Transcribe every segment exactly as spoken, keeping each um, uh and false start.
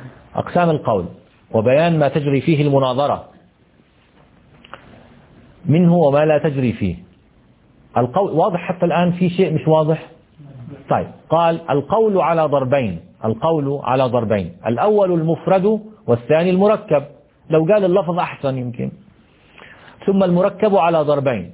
أقسام القول وبيان ما تجري فيه المناظرة منه وما لا تجري فيه. القول واضح حتى الآن؟ في شيء مش واضح؟ طيب، قال القول على ضربين. القول على ضربين، الأول المفرد والثاني المركب. لو قال اللفظ أحسن يمكن. ثم المركب على ضربين.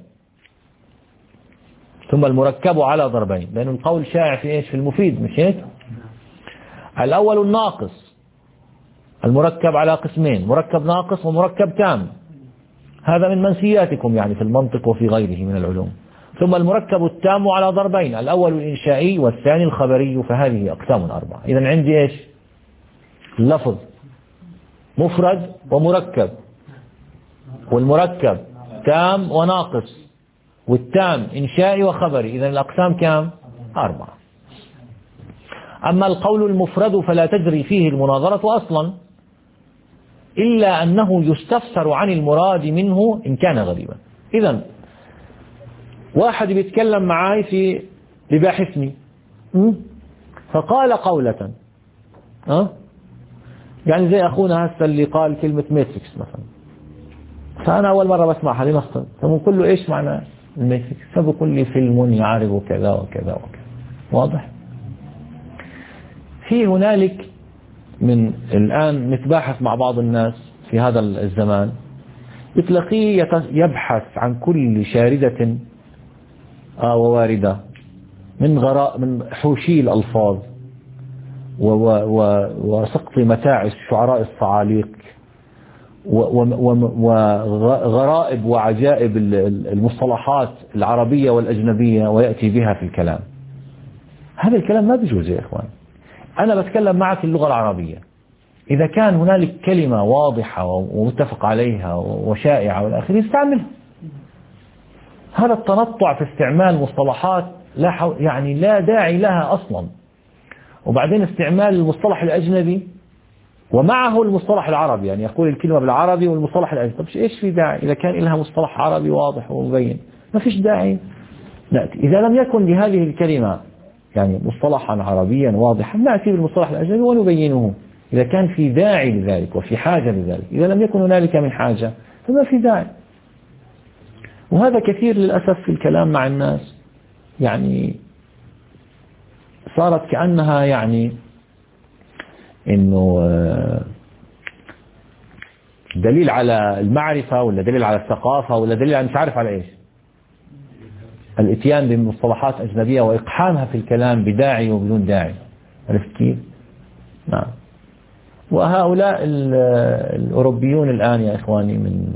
ثم المركب على ضربين، لأن القول شائع في إيش؟ في المفيد، مش هيك؟ الأول الناقص، المركب على قسمين، مركب ناقص ومركب تام. هذا من منسياتكم يعني في المنطق وفي غيره من العلوم. ثم المركب التام على ضربين، الأول الإنشائي والثاني الخبري، فهذه أقسام أربعة. إذن عندي إيش؟ اللفظ مفرد ومركب، والمركب تام وناقص، والتام إنشائي وخبري. إذن الأقسام كام؟ أربعة. أما القول المفرد فلا تجري فيه المناظرة أصلا، إلا أنه يستفسر عن المراد منه إن كان غريبا. إذن واحد بيتكلم معاي في بباحثني فقال قولة، أه؟ يعني زي أخونا هسه اللي قال كلمة ماتريكس مثلا، فأنا أول مرة بسمعها لنفترض، فبقول له إيش معنى الماتريكس؟ فبقول لي فيلم يعرض كذا وكذا وكذا. واضح؟ في هنالك من الآن نتباحث مع بعض الناس في هذا الزمان، بتلاقيه يبحث عن كل شاردة آه وواردة من غراء من حوشي الألفاظ وسقط متاع الشعراء الصعاليق وغرائب وعجائب المصطلحات العربية والأجنبية، ويأتي بها في الكلام. هذا الكلام ما بيجوز يا إخوان. أنا بتكلم معك اللغة العربية، إذا كان هنالك كلمة واضحة ومتفق عليها وشائعة والآخر استعملها. هذا التنطع في استعمال مصطلحات لا حو... يعني لا داعي لها أصلا. وبعدين استعمال المصطلح الأجنبي ومعه المصطلح العربي، يعني يقول الكلمة بالعربي والمصطلح الأجنبي. طب إيش في داعي إذا كان لها مصطلح عربي واضح ومبين؟ ما فيش داعي. نأتي إذا لم يكن لهذه الكلمة يعني مصطلحا عربيا واضحا، نأتي بالمصطلح الأجنبي ونبينه إذا كان في داعي لذلك وفي حاجة لذلك. إذا لم يكن هنالك من حاجة فما في داعي. وهذا كثير للأسف في الكلام مع الناس، يعني صارت كأنها يعني إنه دليل على المعرفة، ولا دليل على الثقافة، ولا دليل على مش عارف على إيش، الاتيان بمصطلحات أجنبية وإقحامها في الكلام بداعي وبدون داعي. عرفت كيف؟ نعم. وهؤلاء الأوروبيون الآن يا إخواني من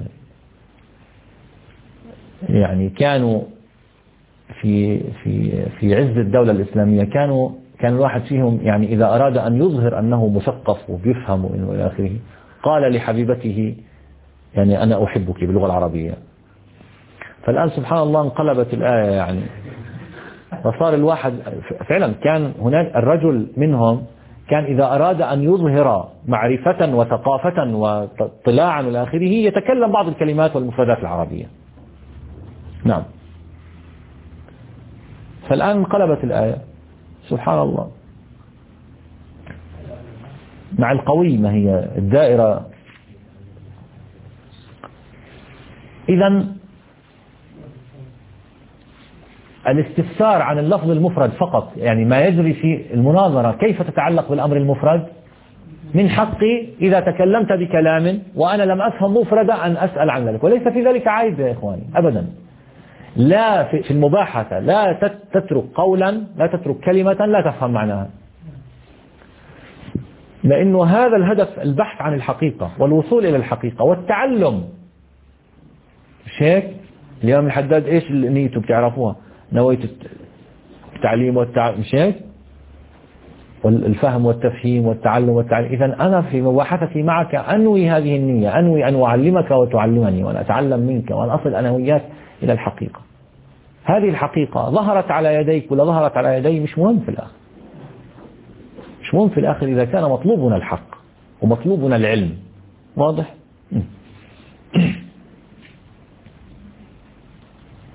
يعني كانوا في في في عز الدولة الإسلامية، كانوا كان الواحد فيهم يعني إذا أراد أن يظهر أنه مثقف وبيفهم وإنه إلى آخره، قال لحبيبته يعني أنا أحبك باللغة العربية. فالآن سبحان الله انقلبت الآية يعني، فصار الواحد فعلا كان هناك الرجل منهم كان إذا أراد أن يظهر معرفة وثقافة واطلاعا إلى آخره يتكلم بعض الكلمات والمفردات العربية. نعم. فالآن انقلبت الآية سبحان الله مع القوي، ما هي الدائرة. إذن الاستفسار عن اللفظ المفرد فقط، يعني ما يجري في المناظرة كيف تتعلق بالأمر المفرد، من حقي إذا تكلمت بكلام وأنا لم أفهم مفردا أن أسأل عن ذلك، وليس في ذلك عيب يا إخواني أبدا. لا في المباحثة لا تترك قولا، لا تترك كلمة لا تفهم معناها، لأنه هذا الهدف البحث عن الحقيقة والوصول إلى الحقيقة والتعلم. مش هيك؟ الإمام الحداد إيش نيته بتعرفوها؟ نويت التعليم والتعلم، مش هيك؟ والفهم والتفهيم والتعلم والتعليم. إذن أنا في مباحثتي معك أنوي هذه النية، أنوي أن أعلمك وتعلمني وأن أتعلم منك وأن أصل أنا وياك إلى الحقيقة. هذه الحقيقة ظهرت على يديك ولا ظهرت على يدي مش مهم في الآخر، مش مهم في الآخر إذا كان مطلوبنا الحق ومطلوبنا العلم. واضح؟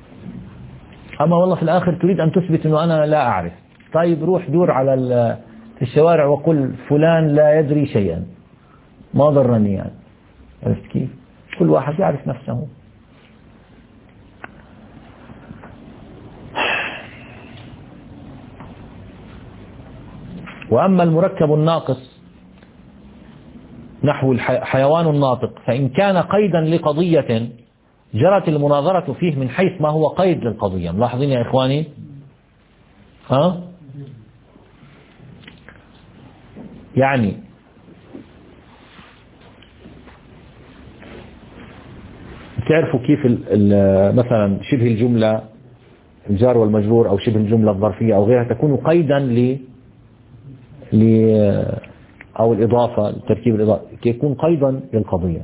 أما والله في الآخر تريد أن تثبت أنه أنا لا أعرف، طيب روح دور على في الشوارع وقل فلان لا يدري شيئا ما ضرني يعني. عرفت كيف؟ كل واحد يعرف نفسه. وأما المركب الناقص نحو الحيوان الناطق فإن كان قيدا لقضية جرت المناظرة فيه من حيث ما هو قيد للقضية. ملاحظين يا إخواني؟ ها؟ يعني تعرفوا كيف مثلا شبه الجملة الجار والمجرور أو شبه الجملة الظرفية أو غيرها تكون قيدا ل ل أو الإضافة التركيب الإضافي يكون قيدا للقضية.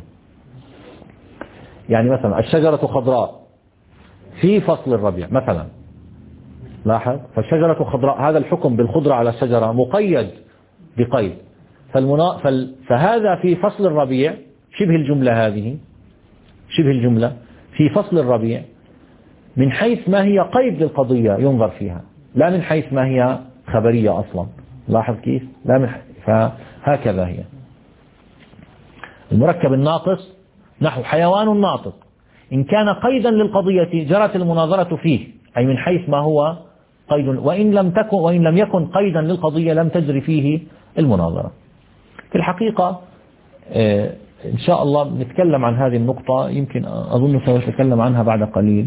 يعني مثلا الشجرة خضراء في فصل الربيع مثلا، لاحظ، فالشجرة خضراء هذا الحكم بالخضرة على الشجرة مقيد بقيد، فالمنا... فال... فهذا في فصل الربيع شبه الجملة، هذه شبه الجملة في فصل الربيع من حيث ما هي قيد للقضية ينظر فيها، لا من حيث ما هي خبرية أصلا. لاحظ كيف؟ لا من حيث. فهكذا هي. المركب الناقص نحو حيوان ناطق إن كان قيدا للقضية جرت المناظرة فيه، أي من حيث ما هو قيد، وإن لم تكن وإن لم يكن قيدا للقضية لم تجري فيه المناظرة. في الحقيقة إن شاء الله نتكلم عن هذه النقطة، يمكن أظن سأتكلم عنها بعد قليل.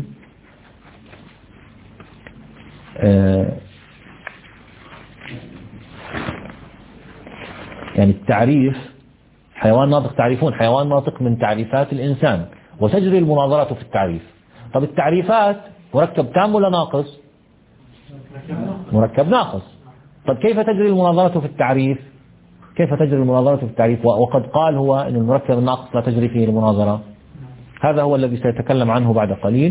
يعني التعريف حيوان ناطق، تعريفون حيوان ناطق من تعريفات الإنسان وتجري المناظرة في التعريف. طب التعريفات مركب تام ولا ناقص؟ مركب ناقص. طب كيف تجري المناظرة في التعريف؟ كيف تجري المناظرة في التعريف وقد قال هو أن المركب الناقص لا تجري فيه المناظرة؟ هذا هو الذي سيتكلم عنه بعد قليل.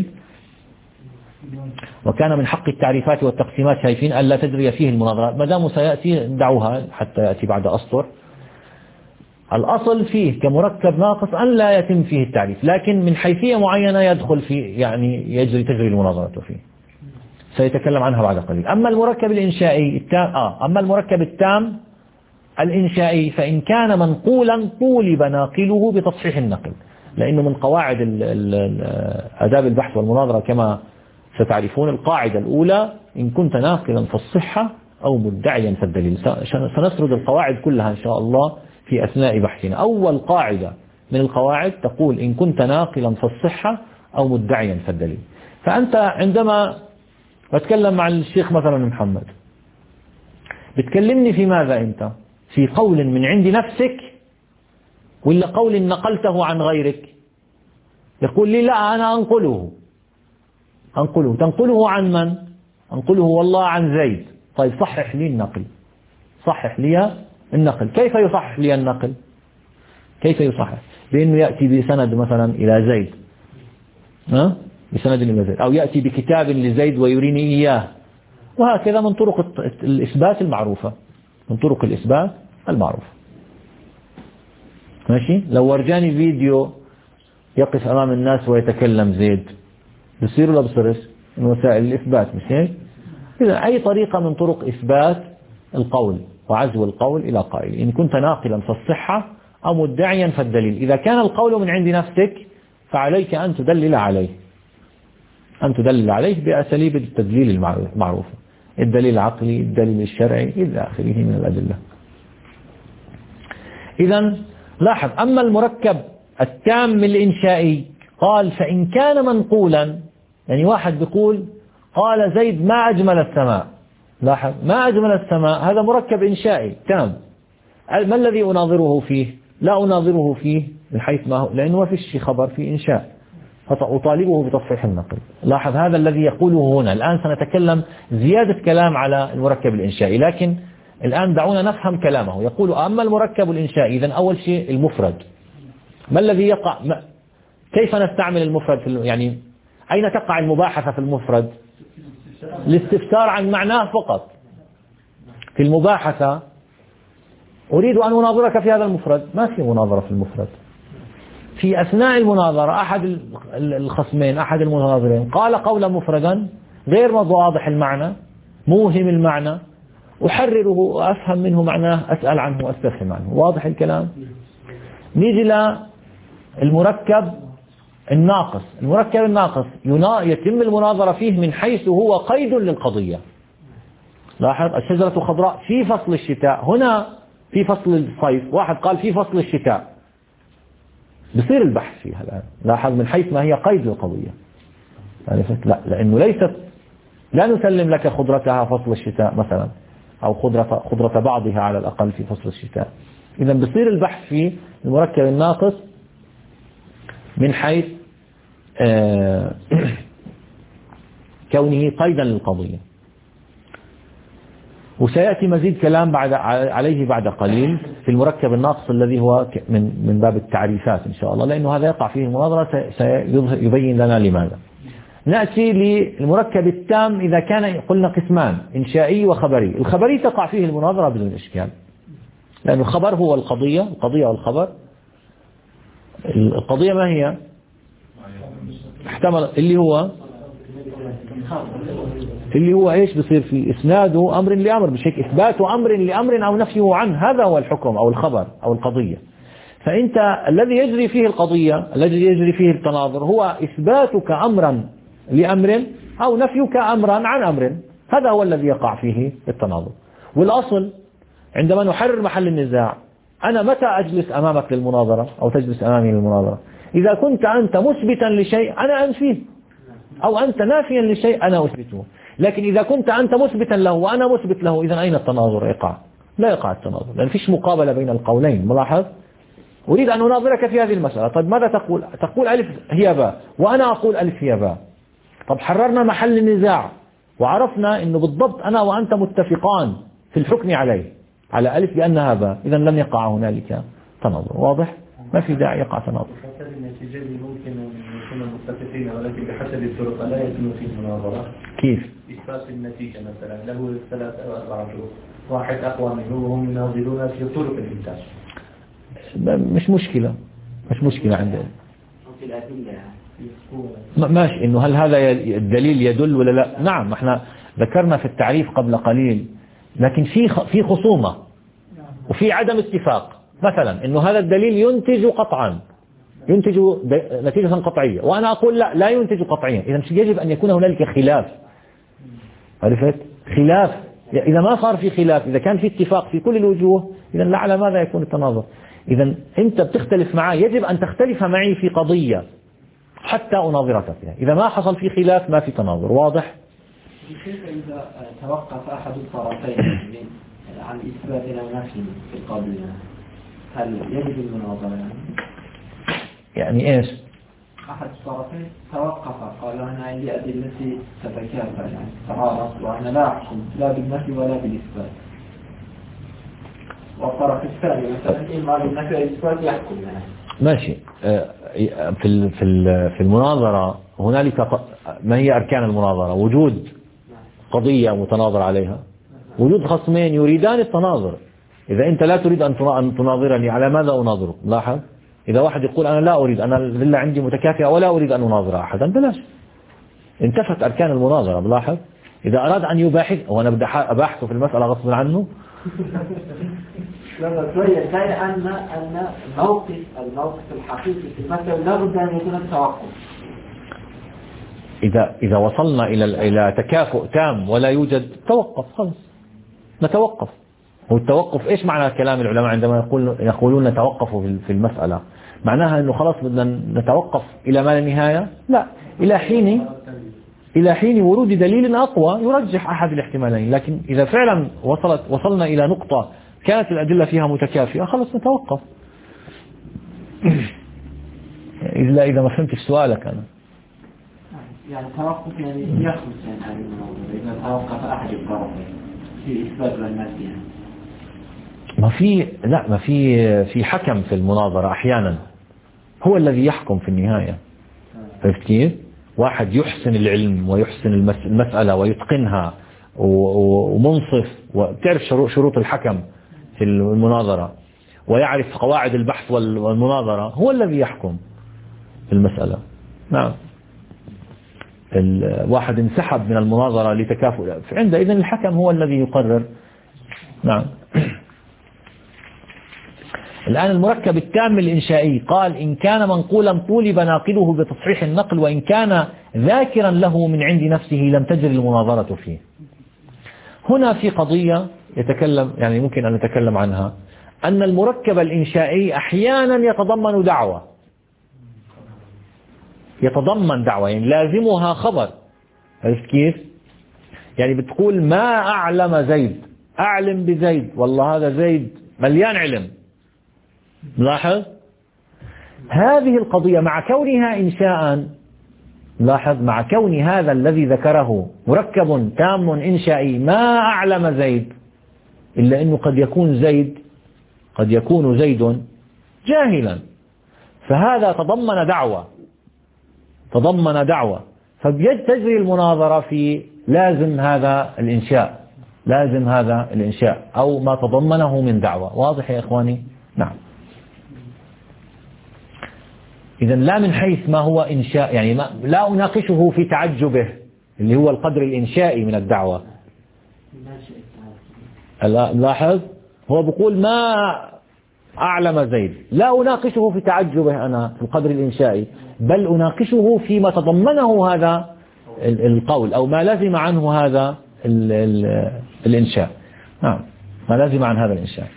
وكان من حق التعريفات والتقسيمات شايفين أن لا تجري فيه المناظرة، ما دام سيأتي دعوها حتى يأتي بعد أسطر. الأصل فيه كمركب ناقص أن لا يتم فيه التعريف، لكن من حيثية معينة يدخل فيه، يعني يجري تجري المناظرة فيه، سيتكلم عنها بعد قليل. أما المركب الإنشائي التام آه أما المركب التام الإنشائي فإن كان منقولا طولب ناقله بتصحيح النقل، لأنه من قواعد آداب البحث والمناظرة كما ستعرفون القاعدة الأولى إن كنت ناقلا فالصحة أو مدعيا فالدليل. سنسرد القواعد كلها إن شاء الله في أثناء بحثنا. أول قاعدة من القواعد تقول إن كنت ناقلا فالصحة أو مدعيا فالدليل. فأنت عندما أتكلم مع الشيخ مثلا محمد بتكلمني في ماذا أنت؟ في قول من عند نفسك ولا قول نقلته عن غيرك؟ يقول لي لا أنا أنقله أنقله تنقله عن من؟ أنقله والله عن زيد. طيب صحح لي النقل، صحح لي النقل. كيف يصحح لي النقل؟ كيف يصحح؟ بأنه يأتي بسند مثلا إلى زيد، ها؟ بسند إلى زيد، أو يأتي بكتاب لزيد ويريني إياه، وهكذا من طرق الإثبات المعروفة، من طرق الإثبات المعروفة. ماشي؟ لو ورجاني فيديو يقف أمام الناس ويتكلم زيد بصير ولا بصيرش؟ من وسائل الإثبات، مش هيك؟ إذا أي طريقة من طرق إثبات القول وعزو القول إلى قائل. إن كنت ناقلا فالصحة أو مدعيا فالدليل. إذا كان القول من عند نفسك فعليك أن تدلل عليه، أن تدلل عليه بأساليب التدليل المعروفة، الدليل العقلي، الدليل الشرعي إلى آخره من الأدلة. إذا لاحظ، أما المركب التام الإنشائي قال فإن كان منقولا، يعني واحد بيقول قال زيد ما أجمل السماء، لاحظ ما أجمل السماء، هذا مركب إنشائي تام. ما الذي أناظره فيه؟ لا أناظره فيه من حيث ما هو، لأنه ما فيش خبر في إنشاء، فأطالبه بتصحيح النقل. لاحظ هذا الذي يقوله هنا. الآن سنتكلم زيادة كلام على المركب الإنشائي، لكن الآن دعونا نفهم كلامه. يقول أما المركب الإنشائي، إذن أول شيء المفرد. ما الذي يقع؟ ما كيف نستعمل المفرد في يعني أين تقع المباحثة في المفرد؟ الاستفسار عن معناه فقط. في المباحثة أريد أن أناظرك في هذا المفرد، ما في مناظرة في المفرد. في أثناء المناظرة أحد الخصمين أحد المناظرين قال قولا مفردا غير واضح المعنى، موهم المعنى، أحرره وأفهم منه معناه، أسأل عنه وأستفهم عنه. واضح الكلام؟ نيجي للمركب الناقص. المركب الناقص يتم المناظرة فيه من حيث هو قيد للقضية. لاحظ الشجرة خضراء في فصل الشتاء، هنا في فصل الصيف، واحد قال في فصل الشتاء، بصير البحث فيها الآن. لاحظ من حيث ما هي قيد للقضية. لا، لأنه ليست، لا نسلم لك خضرتها فصل الشتاء مثلا، أو خضرة, خضرة بعضها على الأقل في فصل الشتاء. إذا بصير البحث في المركب الناقص من حيث آه كونه قيدا للقضية. وسيأتي مزيد كلام بعد عليه بعد قليل في المركب الناقص الذي هو من من باب التعريفات إن شاء الله، لأنه هذا يقع فيه المناظرة، سيبين لنا لماذا. نأتي للمركب التام إذا كان، قلنا قسمان، إنشائي وخبري. الخبري تقع فيه المناظرة بدون إشكال، لأن الخبر هو القضية، القضية والخبر. القضية ما هي؟ احتمل اللي هو اللي هو ايش بصير في اسناده امر لامر، مش هيك اثبات امر لامر او نفيه عنه، هذا هو الحكم او الخبر او القضية. فانت الذي يجري فيه القضية، الذي يجري فيه التناظر، هو اثباتك امرا لامر او نفيك امرا عن امر، هذا هو الذي يقع فيه التناظر. والاصل عندما نحرر محل النزاع، انا متى اجلس امامك للمناظرة او تجلس امامي للمناظرة؟ اذا كنت انت مثبتا لشيء انا انفيه، أو أنت نافيا لشيء أنا أثبته. لكن إذا كنت أنت مثبتا له وأنا مثبت له، إذا أين التناظر يقع؟ لا يقع التناظر، لأن فيش مقابلة بين القولين. ملاحظ؟ أريد أن أناظرك في هذه المسألة، طيب ماذا تقول؟ تقول ألف هي باء وأنا أقول ألف هي باء. طب حررنا محل النزاع وعرفنا أنه بالضبط أنا وأنت متفقان في الحكم عليه على ألف بأنها باء، إذا لم يقع هنالك تناظر. واضح؟ ما في داعي يقع تناظر. حسب النتيجة ممكن نكون متفقين، ولكن بحسب الطرق لا يتم في المناظرة. كيف؟ إثبات النتيجة مثلا له ثلاث أو أربع وجوه، واحد أقوى منه وهم يناظرون في طرق الإنتاج. مش مشكلة، مش مشكلة عندنا. ماشي، إنه هل هذا الدليل يدل ولا لا؟ نعم، احنا ذكرنا في التعريف قبل قليل، لكن في في خصومة وفي عدم اتفاق. مثلا إنه هذا الدليل ينتج قطعا، ينتج نتيجة قطعية، وأنا أقول لا لا ينتج قطعيا. إذا يجب أن يكون هنالك خلاف. عرفت؟ خلاف. إذا ما صار في خلاف، إذا كان في اتفاق في كل الوجوه، إذا لا على ماذا يكون التناظر؟ إذا أنت بتختلف معي، يجب أن تختلف معي في قضية حتى أناظرك فيها. إذا ما حصل في خلاف ما في تناظر. واضح؟ كيف إذا توقف أحد الطرفين عن إثبات أو نفي في القضية، هل يجب المناظرة؟ يعني إيش؟ أحد الطرفين توقف، قال أنا عندي أدلتي تتكافئ، يعني تعارض، وأنا لا أحكم لا بالنفي ولا بالإثبات. والطرف الثاني مثلا إما بالنفي والإثبات يحكم يعني. ماشي. في في في المناظرة هنالك ما هي أركان المناظرة؟ وجود قضية متناظر عليها، وجود خصمين يريدان التناظر. إذا أنت لا تريد أن تناظرني، على ماذا أناظرك؟ لاحظ، إذا واحد يقول أنا لا أريد، أنا لله عندي متكافئة ولا أريد أن أناظر أحدا، بلاش، انتفت أركان المناظرة. بلاحظ، إذا أراد أن يباحث وأنا بدي أباحثه في المسألة غصب عنه. لا شوية كان أن أن الموقف الموقف الحقيقي في المسألة لا بد أن يكون التوقف. إذا إذا وصلنا إلى إلى تكافؤ تام ولا يوجد، توقف، خلاص نتوقف. والتوقف إيش معنى كلام العلماء عندما يقول يقولون نتوقف في المسألة؟ معناها إنه خلاص بدنا نتوقف إلى ما لا نهاية؟ لا، إلى حين إلى حين ورود دليل أقوى يرجح أحد الاحتمالين. لكن إذا فعلا وصلت وصلنا إلى نقطة كانت الأدلة فيها متكافئة، خلاص نتوقف. إلا إذا ما فهمت سؤالك أنا. يعني توقف يعني يخلص يعني إذا توقف أحد الطرفين في إثبات والنفي يعني. ما في لا ما في في حكم في المناظرة أحيانا هو الذي يحكم في النهاية. عرفت كيف؟ واحد يحسن العلم ويحسن المسألة ويتقنها ومنصف، وتعرف شروط الحكم في المناظرة ويعرف قواعد البحث والمناظرة، هو الذي يحكم في المسألة. نعم. الواحد انسحب من المناظرة لتكافؤ، عندئذ الحكم هو الذي يقرر نعم. الآن المركب التام الإنشائي قال إن كان منقولا طولب ناقله بتصحيح النقل، وإن كان ذاكرا له من عند نفسه لم تجري المناظرة فيه. هنا في قضية يتكلم يعني ممكن أن نتكلم عنها، أن المركب الإنشائي أحيانا يتضمن دعوة، يتضمن دعوة يعني لازمها خبر. عرفت كيف؟ يعني بتقول ما أعلم زيد، أعلم بزيد، والله هذا زيد مليان علم. لاحظ هذه القضية مع كونها إنشاء، لاحظ مع كون هذا الذي ذكره مركب تام إنشائي ما أعلم زيد، إلا أنه قد يكون زيد قد يكون زيد جاهلا، فهذا تضمن دعوة تضمن دعوة فبتجري المناظرة في لازم هذا الإنشاء لازم هذا الإنشاء أو ما تضمنه من دعوة. واضح يا إخواني؟ نعم. إذا لا من حيث ما هو إنشاء، يعني ما لا أناقشه في تعجبه اللي هو القدر الإنشائي من الدعوة. لاحظ هو بيقول ما أعلم زيد، لا أناقشه في تعجبه أنا في القدر الإنشائي، بل أناقشه فيما تضمنه هذا القول أو ما لازم عنه هذا ال ال الإنشاء. نعم ما لازم عن هذا الإنشاء.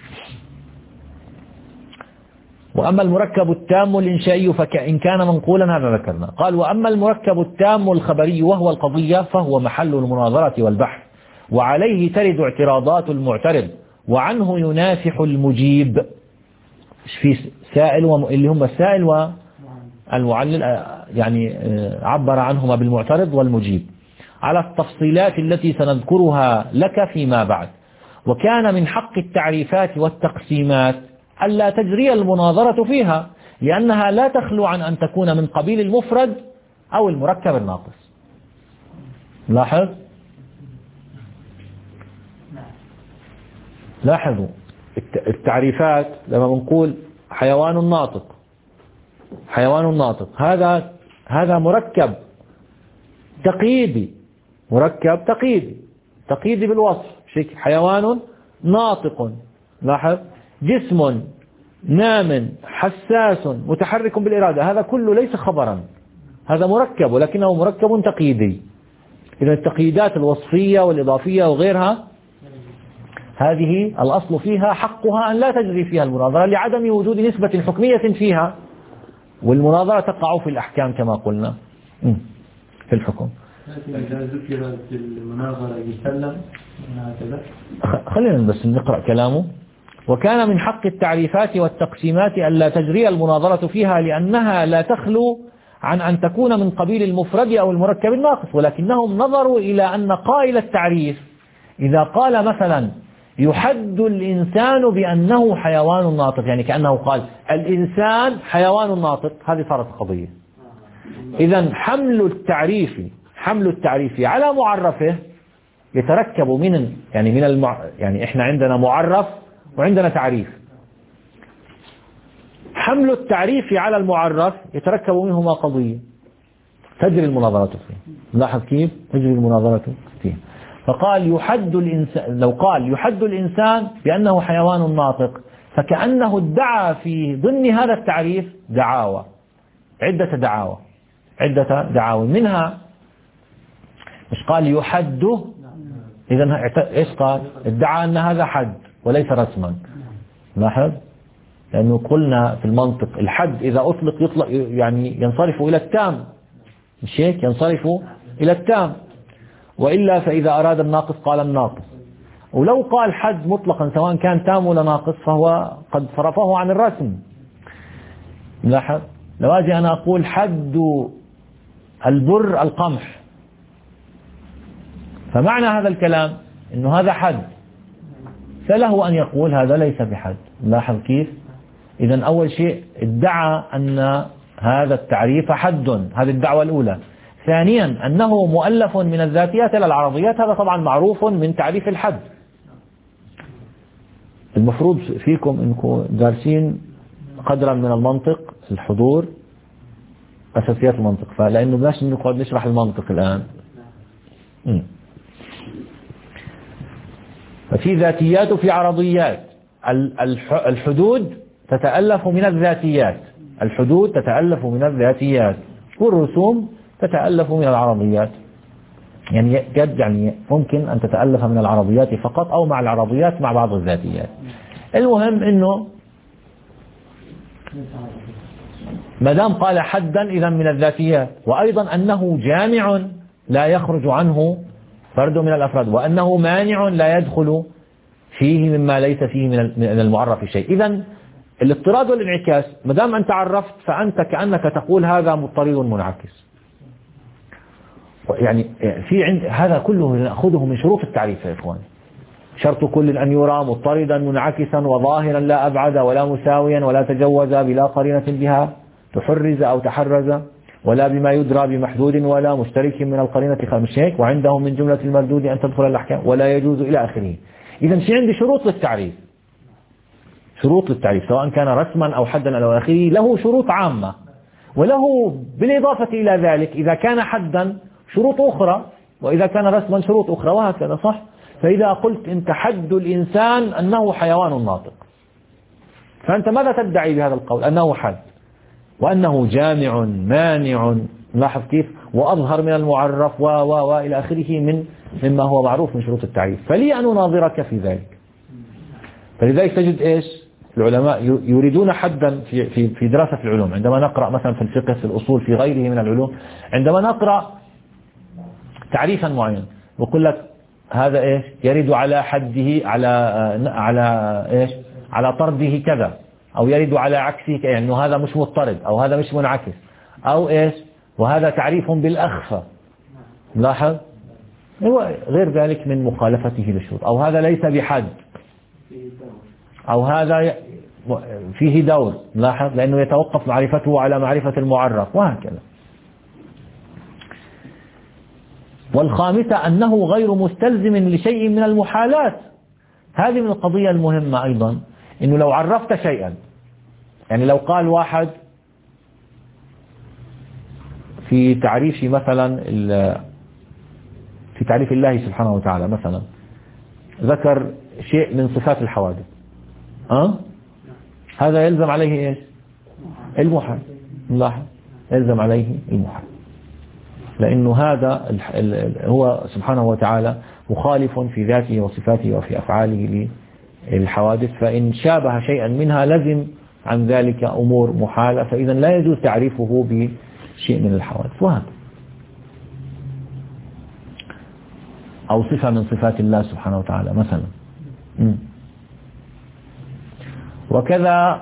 وأما المركب التام الإنشائي فإن كان منقولا هذا ذكرنا. قال وأما المركب التام الخبري وهو القضية فهو محل المناظرة والبحث، وعليه ترد اعتراضات المعترض، وعنه ينافح المجيب. في سائل اللي هم السائل والمعلل، يعني عبر عنهما بالمعترض والمجيب على التفصيلات التي سنذكرها لك فيما بعد. وكان من حق التعريفات والتقسيمات ألا تجري المناظرة فيها، لأنها لا تخلو عن أن تكون من قبيل المفرد أو المركب الناقص. لاحظ لاحظوا التعريفات لما بنقول حيوان ناطق حيوان ناطق هذا هذا مركب تقييدي مركب تقييدي تقييدي بالوصف شيء حيوان ناطق. لاحظ جسم نام حساس متحرك بالإرادة، هذا كله ليس خبرا، هذا مركب ولكنه مركب تقييدي. إذا التقييدات الوصفية والإضافية وغيرها هذه الأصل فيها حقها أن لا تجري فيها المناظرة لعدم وجود نسبة حكمية فيها، والمناظرة تقع في الأحكام كما قلنا في الحكم. إذا ذكرت المناظرة يسلم هكذا. خلينا بس نقرأ كلامه. وكان من حق التعريفات والتقسيمات ألا تجري المناظرة فيها، لأنها لا تخلو عن أن تكون من قبيل المفرد أو المركب الناقص، ولكنهم نظروا إلى أن قائل التعريف إذا قال مثلا يحد الإنسان بأنه حيوان ناطق، يعني كأنه قال الإنسان حيوان ناطق، هذه صارت قضية. إذا حمل التعريف حمل التعريف على معرفه يتركب من يعني من المع... يعني إحنا عندنا معرف وعندنا تعريف. حمل التعريف على المعرف يتركب منهما قضية تجري المناظرة فيه. لاحظ كيف تجري المناظرة فيه. فقال يحد الإنسان، لو قال يحد الإنسان بأنه حيوان ناطق فكأنه ادعى في ضمن هذا التعريف دعاوى عدة دعاوى عدة دعاوى منها مش قال يحد، إذا إيش قال؟ ادعى أن هذا حد وليس رسما. لاحظ لأنه قلنا في المنطق الحد إذا أطلق يطلق يعني ينصرف إلى التام، مش هيك؟ ينصرف إلى التام، وإلا فإذا أراد الناقص قال الناقص. ولو قال حد مطلقا سواء كان تام ولا ناقص فهو قد صرفه عن الرسم. لاحظ لو أجي أنا أقول حد البر القمح، فمعنى هذا الكلام إنه هذا حد، فله أن يقول هذا ليس بحد. لاحظ كيف؟ إذن أول شيء ادعى أن هذا التعريف حد، هذه الدعوة الأولى. ثانيا أنه مؤلف من الذاتيات إلى العرضيات، هذا طبعا معروف من تعريف الحد. المفروض فيكم أنكم دارسين قدرا من المنطق الحضور أساسيات المنطق، فلأنه بلاش نقعد نشرح المنطق الآن. م. ففي ذاتيات وفي عرضيات. الحدود تتألف من الذاتيات، الحدود تتألف من الذاتيات، والرسوم تتألف من العرضيات. يعني قد يعني ممكن أن تتألف من العرضيات فقط أو مع العرضيات مع بعض الذاتيات. المهم أنه ما دام قال حدا إذا من الذاتيات، وأيضا أنه جامع لا يخرج عنه فرد من الأفراد، وأنه مانع لا يدخل فيه مما ليس فيه من المعرف شيء. إذا الاضطراد والانعكاس ما دام أنت عرفت فأنت كأنك تقول هذا مضطرد منعكس. يعني في عند هذا كله نأخذه من شروط التعريف يا إخوان. شرط كل أن يرى مضطردا منعكسا وظاهرا لا أبعد ولا مساويا ولا تجوز بلا قرينة بها تحرز أو تحرز ولا بما يدرى بمحدود ولا مشترك من القرينة خمس هيك. وعندهم من جملة المردود أن تدخل الأحكام ولا يجوز إلى آخره. إذا في عندي شروط للتعريف، شروط للتعريف سواء كان رسما أو حدا إلى آخره، له شروط عامة، وله بالإضافة إلى ذلك إذا كان حدا شروط أخرى، وإذا كان رسما شروط أخرى، وهكذا. صح؟ فإذا قلت أنت حد الإنسان أنه حيوان ناطق، فأنت ماذا تدعي بهذا القول؟ أنه حد، وأنه جامع مانع، لاحظ كيف، وأظهر من المعرف و و و إلى آخره من مما هو معروف من شروط التعريف. فلي أن أناظرك في ذلك. فلذلك تجد إيش العلماء يريدون حدا في في في دراسة العلوم. عندما نقرأ مثلا في الفقه في الأصول في غيره من العلوم، عندما نقرأ تعريفا معين ويقول لك هذا إيش يرد على حده على على إيش على طرده كذا، أو يرد على عكسه، يعني أنه هذا مش مضطرد أو هذا مش منعكس، أو إيش وهذا تعريف بالأخفى. لاحظ هو غير ذلك من مخالفته للشروط، أو هذا ليس بحد، أو هذا فيه دور. لاحظ لأنه يتوقف معرفته على معرفة المعرف، وهكذا. والخامسة أنه غير مستلزم لشيء من المحالات. هذه من القضية المهمة أيضا، إنه لو عرفت شيئا، يعني لو قال واحد في تعريف مثلا في تعريف الله سبحانه وتعالى مثلا ذكر شيء من صفات الحوادث، أه؟ هذا يلزم عليه إيش المحال. لاحظ يلزم عليه المحال، لأنه هذا هو سبحانه وتعالى مخالف في ذاته وصفاته وفي أفعاله للحوادث، فإن شابه شيئا منها لزم عن ذلك أمور محالة، فإذا لا يجوز تعريفه بشيء من الحوادث. وهذا أو صفة من صفات الله سبحانه وتعالى مثلا. م. وكذا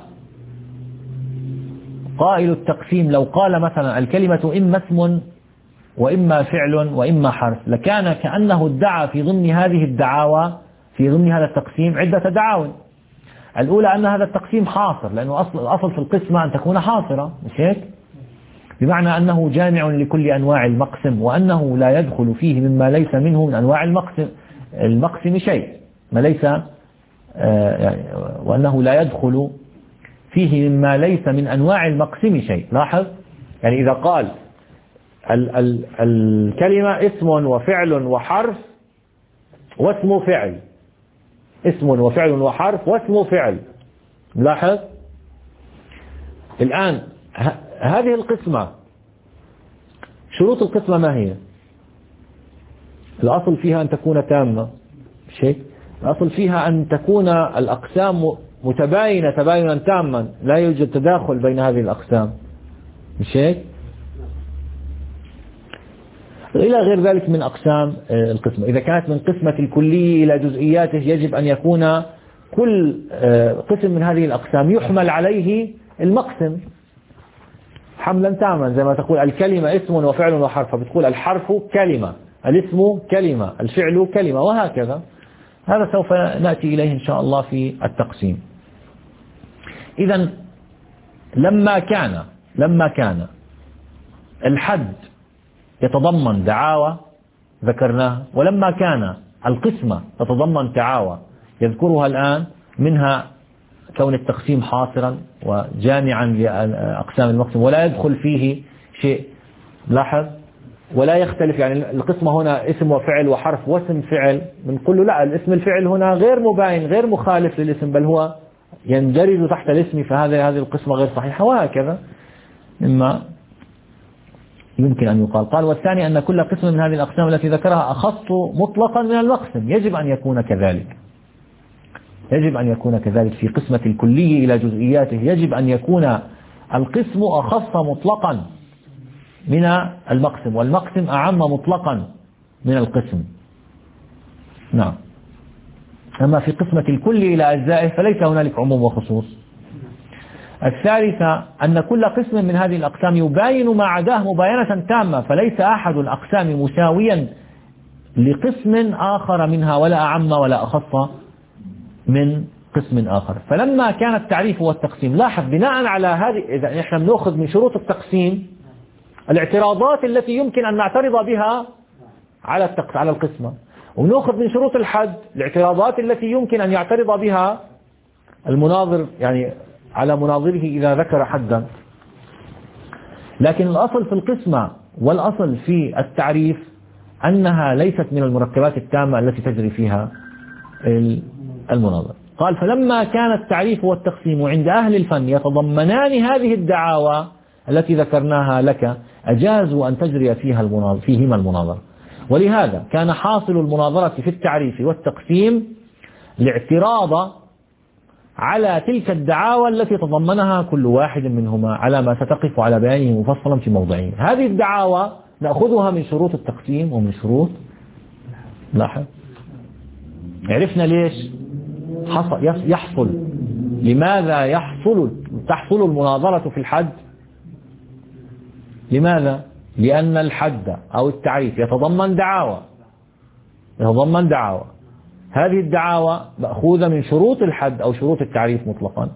قائل التقسيم لو قال مثلا الكلمة إما اسم وإما فعل وإما حرف، لكان كأنه ادعى في ضمن هذه الدعاوى في ضمن هذا التقسيم عدة دعاوى. الأولى أن هذا التقسيم حاصر، لأنه أصل الأصل في القسمة أن تكون حاصرة، مش هيك؟ بمعنى أنه جامع لكل أنواع المقسم، وأنه لا يدخل فيه مما ليس منه من أنواع المقسم المقسم شيء ما ليس آه وأنه لا يدخل فيه مما ليس من أنواع المقسم شيء. لاحظ يعني إذا قال ال ال الكلمة اسم وفعل وحرف واسم فعل، اسم وفعل وحرف واسم فعل. لاحظ الآن هذه القسمة شروط القسمة ما هي؟ الأصل فيها أن تكون تامة، شيء الأصل فيها أن تكون الأقسام متباينة تباينا تاما، لا يوجد تداخل بين هذه الأقسام، مش هيك؟ إلى غير ذلك من أقسام القسمة. إذا كانت من قسمة الكلي إلى جزئياته يجب أن يكون كل قسم من هذه الأقسام يحمل عليه المقسم حملا تاما، زي ما تقول الكلمة اسم وفعل وحرف، فبتقول الحرف كلمة، الاسم كلمة، الفعل كلمة، وهكذا. هذا سوف نأتي إليه إن شاء الله في التقسيم. إذا لما كان لما كان الحد يتضمن دعاوى ذكرناها، ولما كان القسمة تتضمن دعاوى يذكرها الآن، منها كون التقسيم حاصرا وجامعا لأقسام المقسم ولا يدخل فيه شيء. لاحظ ولا يختلف، يعني القسمة هنا اسم وفعل وحرف واسم فعل، بنقول له لا، الاسم الفعل هنا غير مباين غير مخالف للاسم، بل هو يندرج تحت الاسم، فهذا هذه القسمة غير صحيحة، وهكذا مما يمكن أن يقال. قال والثاني أن كل قسم من هذه الأقسام التي ذكرها أخص مطلقا من المقسم، يجب أن يكون كذلك، يجب أن يكون كذلك في قسمة الكلي إلى جزئياته، يجب أن يكون القسم أخص مطلقا من المقسم، والمقسم أعم مطلقا من القسم. نعم. أما في قسمة الكل إلى أجزائه فليس هنالك عموم وخصوص. الثالثة أن كل قسم من هذه الأقسام يباين ما عداه مباينة تامة، فليس أحد الأقسام مساويا لقسم آخر منها، ولا أعم ولا أخص من قسم آخر. فلما كان التعريف والتقسيم، لاحظ بناء على هذه، إذا نحن بنأخذ من شروط التقسيم الاعتراضات التي يمكن أن نعترض بها على على القسمة، ونأخذ من شروط الحد الاعتراضات التي يمكن أن يعترض بها المناظر، يعني على مناظره إذا ذكر حدا. لكن الأصل في القسمة والأصل في التعريف أنها ليست من المركبات التامة التي تجري فيها المناظر. قال فلما كان التعريف والتقسيم عند أهل الفن يتضمنان هذه الدعاوى التي ذكرناها لك، أجازوا أن تجري فيها المناظر فيهما المناظرة. ولهذا كان حاصل المناظرة في التعريف والتقسيم الاعتراض على تلك الدعاوى التي تضمنها كل واحد منهما، على ما ستقف على بيانه مفصلا في موضعين. هذه الدعاوى نأخذها من شروط التقسيم ومن شروط، لاحظ عرفنا ليش يحصل، لماذا يحصل تحصل المناظرة في الحد. لماذا؟ لأن الحد أو التعريف يتضمن دعاوى، يتضمن دعاوى هذه الدعاوى مأخوذة من شروط الحد أو شروط التعريف مطلقا،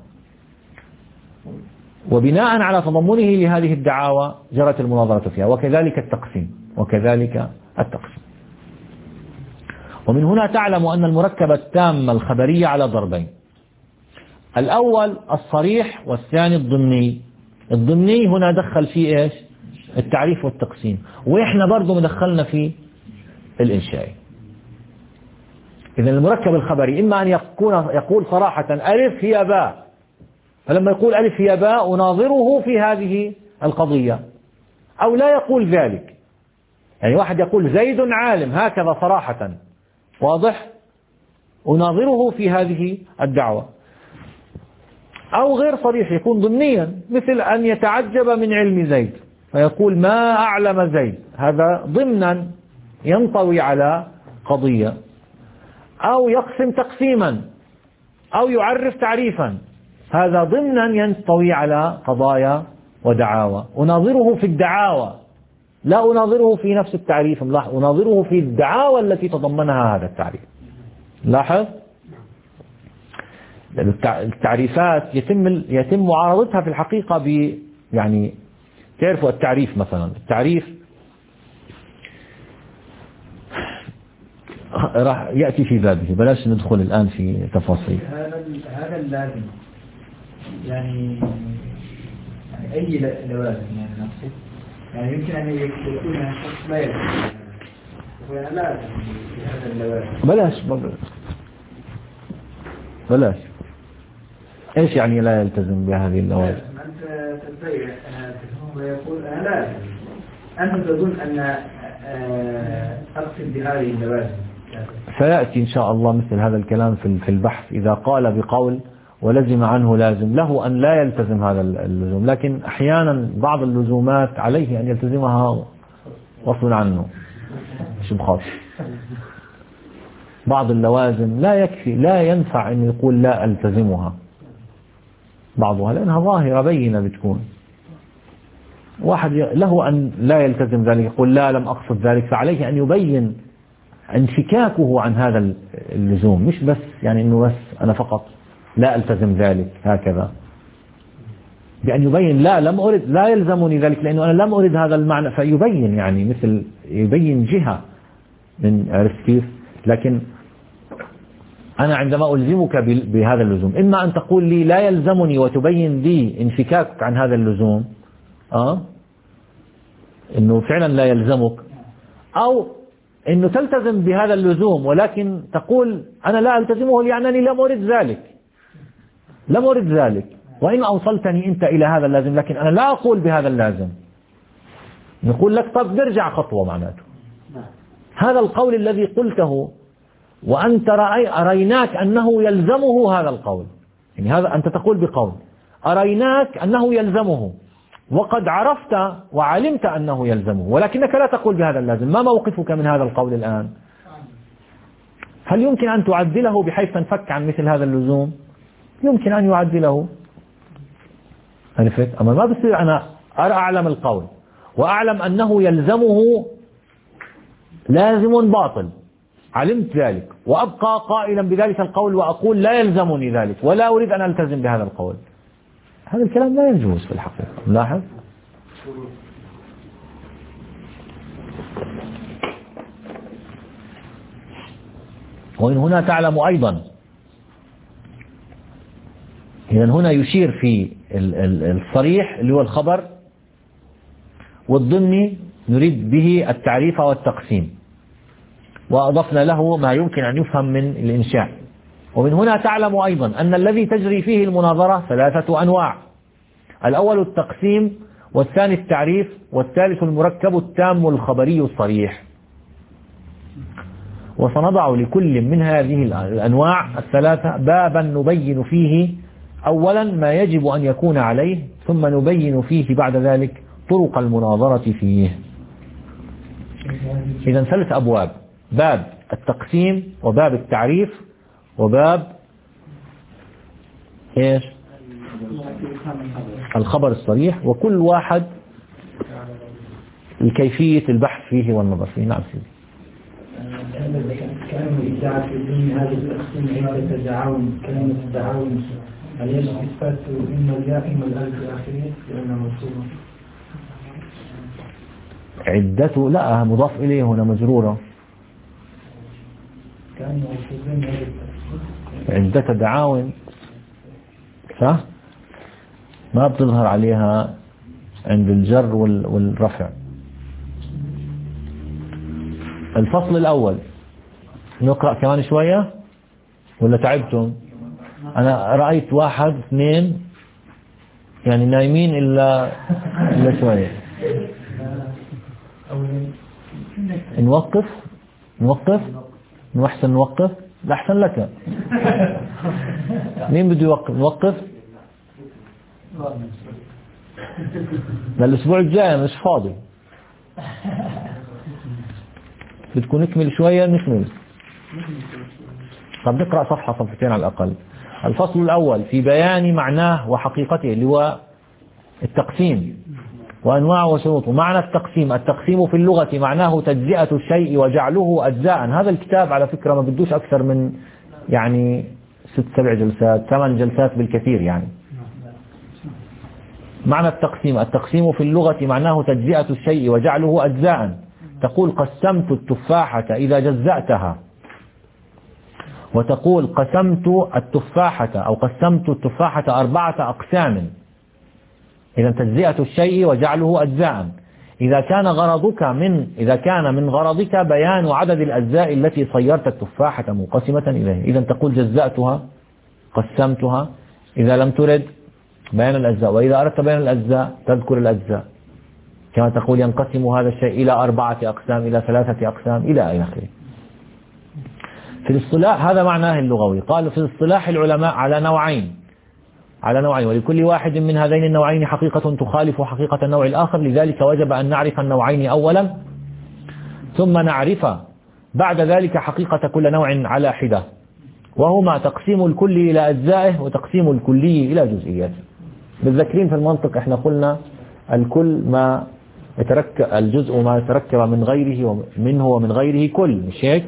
وبناء على تضمنه لهذه الدعاوى جرت المناظرة فيها. وكذلك التقسيم وكذلك التقسيم. ومن هنا تعلم أن المركب التام الخبرية على ضربين، الأول الصريح والثاني الضمني. الضمني هنا دخل فيه إيش؟ التعريف والتقسيم، وإحنا برضو مدخلنا فيه الإنشائي. إذن المركب الخبري إما أن يكون يقول صراحة ألف هي باء، فلما يقول ألف هي باء أناظره في هذه القضية، أو لا يقول ذلك. يعني واحد يقول زيد عالم هكذا صراحة، واضح، أناظره في هذه الدعوة. أو غير صريح يكون ضمنيا، مثل أن يتعجب من علم زيد فيقول ما أعلم زيد، هذا ضمنا ينطوي على قضية. أو يقسم تقسيما أو يعرف تعريفا، هذا ضمنا ينطوي على قضايا ودعاوى. أناظره في الدعاوى، لا أناظره في نفس التعريف، أناظره في الدعاوى التي تضمنها هذا التعريف. لاحظ التعريفات يتم يتم معارضتها في الحقيقة ب يعني تعرفوا التعريف مثلا، التعريف راح يأتي في بابه، بلاش ندخل الآن في تفاصيل. هذا هذا اللازم يعني يعني أي لوازم يعني نقصد يعني يمكن أن يكون الشخص لا يلزم، ولا لازم هذا اللوازم. بلاش بلاش ايش يعني لا يلتزم بهذه اللوازم؟ أنت تتبع هو يقول أنا لازم، أنت تظن أن أقصد بهذه اللوازم. سيأتي إن شاء الله مثل هذا الكلام في البحث، إذا قال بقول ولزم عنه لازم، له أن لا يلتزم هذا اللزوم، لكن أحيانا بعض اللزومات عليه أن يلتزمها غصبا عنه، مش بخاص. بعض اللوازم لا يكفي، لا ينفع أن يقول لا ألتزمها بعضها، لأنها ظاهرة بينة بتكون. واحد له أن لا يلتزم ذلك، يقول لا لم أقصد ذلك، فعليه أن يبين انفكاكه عن هذا اللزوم، مش بس يعني أنه بس أنا فقط لا ألتزم ذلك هكذا، بأن يبين لا لم أرد، لا يلزمني ذلك لأنه أنا لم أرد هذا المعنى، فيبين يعني مثل يبين جهة من عرفت كيف. لكن أنا عندما ألزمك بهذا اللزوم، إما أن تقول لي لا يلزمني وتبين لي انفكاك عن هذا اللزوم، أه؟ أنه فعلا لا يلزمك، أو أنه تلتزم بهذا اللزوم ولكن تقول أنا لا ألتزمه لأنني لم أرد ذلك لم أرد ذلك وإن أوصلتني أنت إلى هذا اللازم، لكن أنا لا أقول بهذا اللازم. نقول لك طب نرجع خطوة معناته. هذا القول الذي قلته وأنت رأي أريناك أنه يلزمه هذا القول، يعني هذا أنت تقول بقول أريناك أنه يلزمه وقد عرفت وعلمت أنه يلزمه، ولكنك لا تقول بهذا اللازم. ما موقفك من هذا القول الآن؟ هل يمكن أن تعدله بحيث تنفك عن مثل هذا اللزوم؟ يمكن أن يعدله، عرفت؟ أما ما بصير أنا أرى أعلم القول وأعلم أنه يلزمه لازم باطل، علمت ذلك وأبقى قائلا بذلك القول وأقول لا يلزمني ذلك ولا أريد أن ألتزم بهذا القول. هذا الكلام لا يجوز في الحقيقة. لاحظ. وإن هنا تعلم أيضا، إذن هنا يشير في الصريح اللي هو الخبر، والضمني نريد به التعريف والتقسيم، وأضفنا له ما يمكن أن يفهم من الإنشاء. ومن هنا تعلم أيضا أن الذي تجري فيه المناظرة ثلاثة أنواع: الأول التقسيم، والثاني التعريف، والثالث المركب التام الخبري الصريح. وسنضع لكل من هذه الأنواع الثلاثة بابا نبين فيه أولا ما يجب أن يكون عليه، ثم نبين فيه بعد ذلك طرق المناظرة فيه. إذن ثلاث أبواب: باب التقسيم، وباب التعريف، وباب إيش؟ الخبر الصريح، وكل واحد لكيفية البحث فيه والنظر فيه. نعم سيدي. كلمة إدعاء في الدين هذا التقسيم عبارة التعاون، كلمة التعاون هل يجب إثبات إما الياء إما الألف الأخير لأنها منصوبة؟ عدته لا مضاف إليه هنا مجرورة. كان موصوفين هذا التقسيم عدة دعاون صح؟ ما بتظهر عليها عند الجر والرفع. الفصل الأول نقرأ كمان شوية ولا تعبتم؟ أنا رأيت واحد اثنين يعني نايمين إلا إلا شوية. نوقف نوقف نحسن نوقف. لا أحسن لك. مين بده يوقف؟ نوقف للأسبوع الجاي مش فاضي. بدكم نكمل شوية نكمل. طب نقرأ صفحة صفحتين على الأقل. الفصل الأول في بيان معناه وحقيقته اللي هو التقسيم وأنواعه وشروطه. معنى التقسيم: التقسيم في اللغة معناه تجزئة الشيء وجعله أجزاء. هذا الكتاب على فكرة ما بدوش أكثر من يعني ست سبع جلسات ثمان جلسات بالكثير يعني. معنى التقسيم: التقسيم في اللغة معناه تجزئة الشيء وجعله أجزاء. تقول قسمت التفاحة إذا جزأتها، وتقول قسمت التفاحة أو قسمت التفاحة أربعة أقسام. إذا تجزئة الشيء وجعله أجزاء. إذا كان غرضك من إذا كان من غرضك بيان عدد الأجزاء التي صيرت التفاحة منقسمة إليه، إذا تقول جزأتها قسمتها. إذا لم ترد بيان الأجزاء، وإذا أردت بيان الأجزاء تذكر الأجزاء، كما تقول ينقسم هذا الشيء إلى أربعة أقسام، إلى ثلاثة أقسام، إلى آخره. في الاصطلاح هذا معناه اللغوي. قالوا في اصطلاح العلماء على نوعين على نوعين ولكل واحد من هذين النوعين حقيقة تخالف حقيقة النوع الآخر، لذلك وجب أن نعرف النوعين أولا ثم نعرف بعد ذلك حقيقة كل نوع على حدة، وهما تقسيم الكل إلى أجزائه وتقسيم الكلي إلى جزئياته. بالذكرين في المنطق احنا قلنا الكل ما يتركب الجزء ما يتركب من غيره ومنه ومن غيره كل، مش هيك؟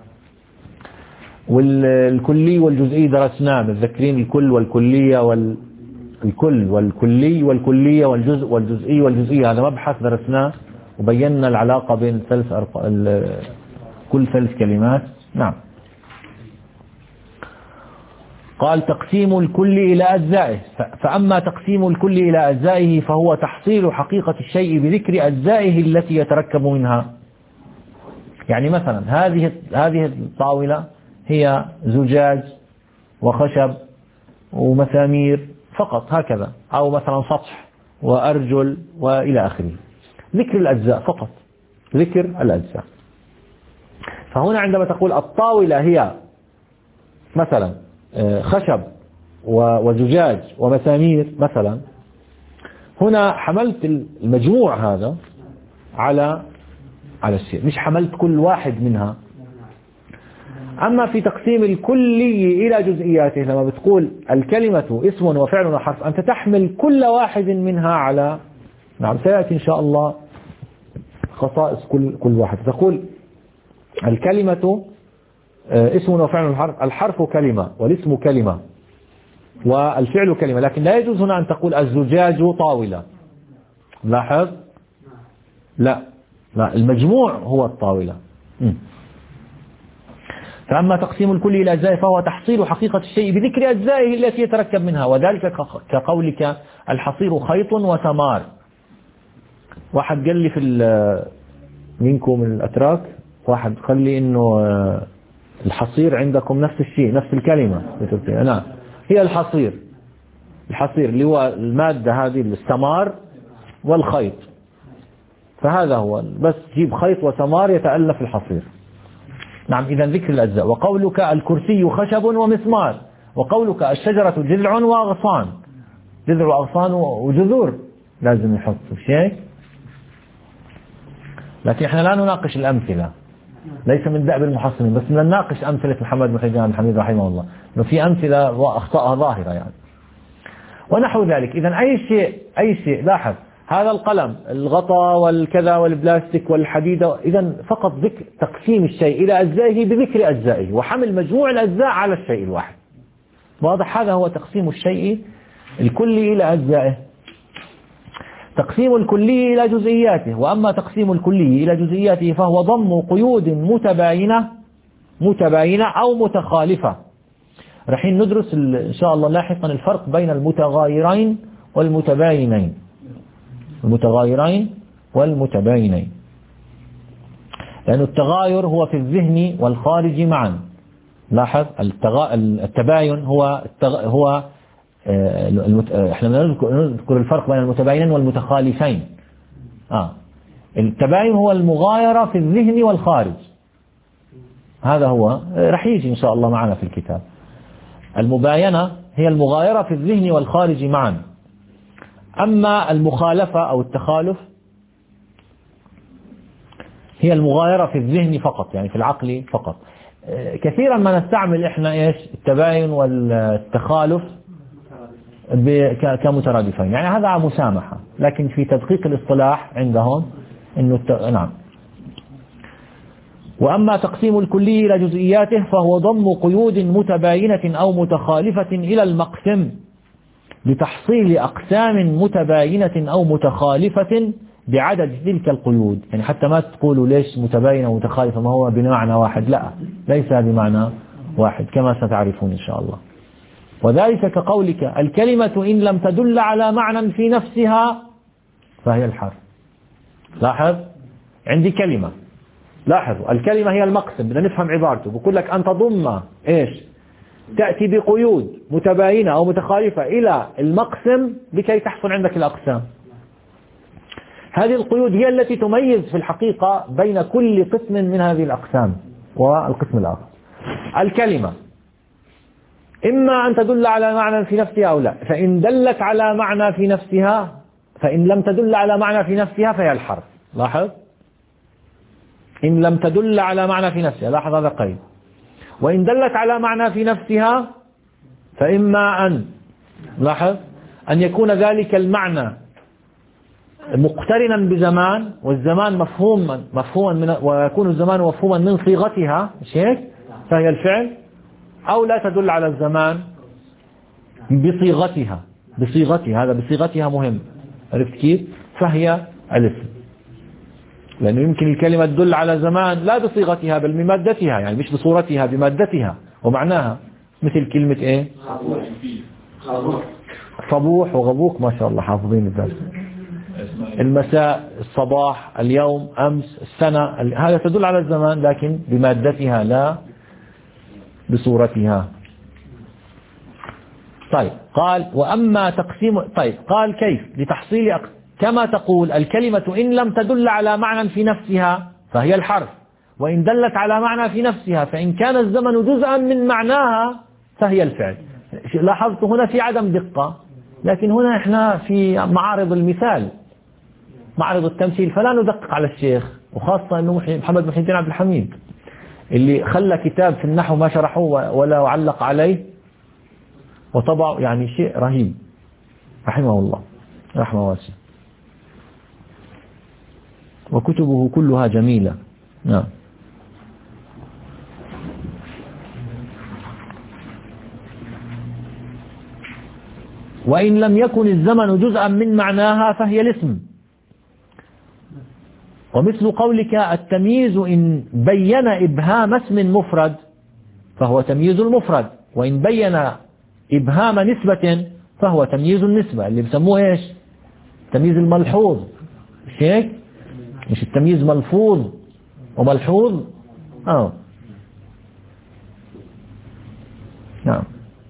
والكلي والجزئي درسناه بالذكرين، الكل والكلية والكل والكلي والكلية والجزء والجزئي والجزئية، هذا مبحث درسناه وبينا العلاقة بين ثلاث أرق... كل ثلاث كلمات. نعم. قال تقسيم الكل إلى أجزائه. فأما تقسيم الكل إلى أجزائه فهو تحصيل حقيقة الشيء بذكر أجزائه التي يتركب منها. يعني مثلا هذه هذه الطاولة هي زجاج وخشب ومسامير فقط هكذا، أو مثلا سطح وأرجل وإلى آخره. ذكر الأجزاء فقط، ذكر الأجزاء. فهنا عندما تقول الطاولة هي مثلا خشب وزجاج ومسامير مثلا، هنا حملت المجموع هذا على على الشيء، مش حملت كل واحد منها. أما في تقسيم الكلي إلى جزئياته، لما بتقول الكلمة اسم وفعل وحرف، أنت تحمل كل واحد منها على، نعم سيأتي إن شاء الله خصائص كل كل واحد. تقول الكلمة اسم وفعل وحرف، الحرف كلمة والاسم كلمة والفعل كلمة، لكن لا يجوز هنا أن تقول الزجاج طاولة. لاحظ، لا لا المجموع هو الطاولة. م. فأما تقسيم الكل إلى أجزائه فهو تحصيل حقيقة الشيء بذكر أجزائه التي يتركب منها، وذلك كقولك الحصير خيط وثمار. واحد قال لي في منكم من الأتراك، واحد قال لي إنه الحصير عندكم نفس الشيء، نفس الكلمة. نعم، هي الحصير، الحصير اللي هو المادة هذه الثمار والخيط، فهذا هو، بس جيب خيط وثمار يتألف الحصير. نعم، إذا ذكر الأجزاء. وقولك الكرسي خشب ومسمار، وقولك الشجرة جذع وأغصان، جذع وأغصان وجذور لازم يحط شيء. لكن احنا لا نناقش الأمثلة، ليس من دأب المحصنين، بس نناقش أمثلة محمد بن حجان الحميد رحمه الله، إنه في أمثلة وأخطاءها ظاهرة يعني ونحو ذلك. إذا أي شيء أي شيء لاحظ هذا القلم، الغطاء والكذا والبلاستيك والحديد، إذا فقط ذكر تقسيم الشيء إلى أجزائه بذكر أجزائه وحمل مجموع الأجزاء على الشيء الواحد. واضح؟ هذا هو تقسيم الشيء الكلي إلى أجزائه. تقسيم الكلي إلى جزئياته. وأما تقسيم الكلي إلى جزئياته فهو ضم قيود متباينة متباينة أو متخالفة. رح ندرس إن شاء الله لاحقا الفرق بين المتغايرين والمتباينين، المتغايرين والمتباينين، لأن التغاير هو في الذهن والخارج معا. لاحظ التغا... التباين هو التغ... هو آه المت... احنا نذكر الفرق بين المتباينين والمتخالفين. آه. التباين هو المغايرة في الذهن والخارج، هذا هو رح يجي إن شاء الله معنا في الكتاب. المباينة هي المغايرة في الذهن والخارج معا. أما المخالفة أو التخالف هي المغايرة في الذهن فقط، يعني في العقل فقط. كثيرا ما نستعمل إحنا إيش التباين والتخالف كمترادفين، يعني هذا مسامحة، لكن في تدقيق الاصطلاح عندهم إنه الت... نعم. وأما تقسيم الكلي إلى جزئياته فهو ضم قيود متباينة أو متخالفة إلى المقسم لتحصيل أقسام متباينة أو متخالفة بعدد تلك القيود. يعني حتى ما تقولوا ليش متباينة ومتخالفة، ما هو بمعنى واحد، لا، ليس بمعنى واحد كما ستعرفون إن شاء الله. وذلك كقولك الكلمة إن لم تدل على معنى في نفسها فهي الحرف. لاحظ عندي كلمة، لاحظوا الكلمة هي المقسم، بدنا نفهم عبارته. بقول لك أن تضم إيش، تأتي بقيود متباينة أو متخالفة إلى المقسم لكي تحصل عندك الأقسام. هذه القيود هي التي تميز في الحقيقة بين كل قسم من هذه الأقسام والقسم الآخر. الكلمة إما أن تدل على معنى في نفسها أو لا، فإن دلت على معنى في نفسها، فإن لم تدل على معنى في نفسها فهي الحرف. لاحظ، إن لم تدل على معنى في نفسها، لاحظ هذا قيد. وإن دلت على معنى في نفسها فإما أن، لاحظ، أن يكون ذلك المعنى مقترنا بزمان، والزمان مفهوما مفهوما من، ويكون الزمان مفهوما من صيغتها، مش هيك؟ فهي الفعل. أو لا تدل على الزمان بصيغتها، بصيغتها، هذا بصيغتها مهم، عرفت كيف؟ فهي الاسم. لأنه يمكن الكلمة تدل على زمان لا بصيغتها بل بمادتها، يعني مش بصورتها، بمادتها ومعناها، مثل كلمة إيه؟ صبوح وغبوك، ما شاء الله حافظين الدرس. المساء، الصباح، اليوم، أمس، السنة، هذا تدل على الزمان لكن بمادتها لا بصورتها. طيب قال وأما تقسيم، طيب قال كيف لتحصيل أق... كما تقول الكلمة إن لم تدل على معنى في نفسها فهي الحرف، وإن دلت على معنى في نفسها فإن كان الزمن جزءا من معناها فهي الفعل. لاحظت هنا في عدم دقة، لكن هنا احنا في معارض المثال، معرض التمثيل، فلا ندقق على الشيخ، وخاصة أنه محمد محي الدين عبد الحميد اللي خلى كتاب في النحو ما شرحوه ولا علق عليه وطبع، يعني شيء رهيب رحمه الله رحمه واسع، وكتبه كلها جميلة. نعم. وإن لم يكن الزمن جزءا من معناها فهي الاسم. ومثل قولك التمييز إن بين إبهام اسم مفرد فهو تمييز المفرد، وإن بين إبهام نسبة فهو تمييز النسبة اللي بسموه إيش؟ تمييز الملحوظ، مش هيك؟ مش التمييز ملفوظ وملحوظ. آه. نعم.